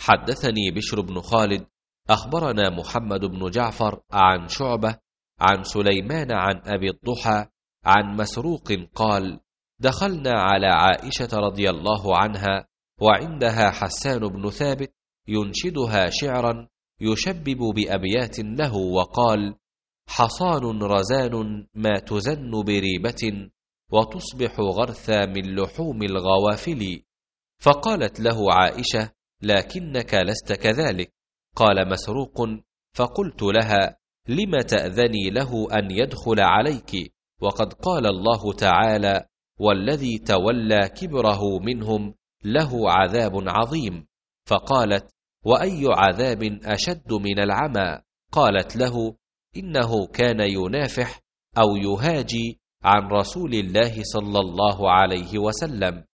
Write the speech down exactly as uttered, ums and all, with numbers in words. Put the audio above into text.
حدثني بشر بن خالد أخبرنا محمد بن جعفر عن شعبة عن سليمان عن أبي الضحى عن مسروق قال: دخلنا على عائشة رضي الله عنها وعندها حسان بن ثابت ينشدها شعرا يشبب بأبيات له وقال: حصان رزان ما تزن بريبة وتصبح غرثا من لحوم الغوافل. فقالت له عائشة: لكنك لست كذلك. قال مسروق: فقلت لها: لم تأذني له أن يدخل عليك وقد قال الله تعالى: والذي تولى كبره منهم له عذاب عظيم. فقالت: وأي عذاب أشد من العمى؟ قالت له: إنه كان ينافح أو يهاجي عن رسول الله صلى الله عليه وسلم.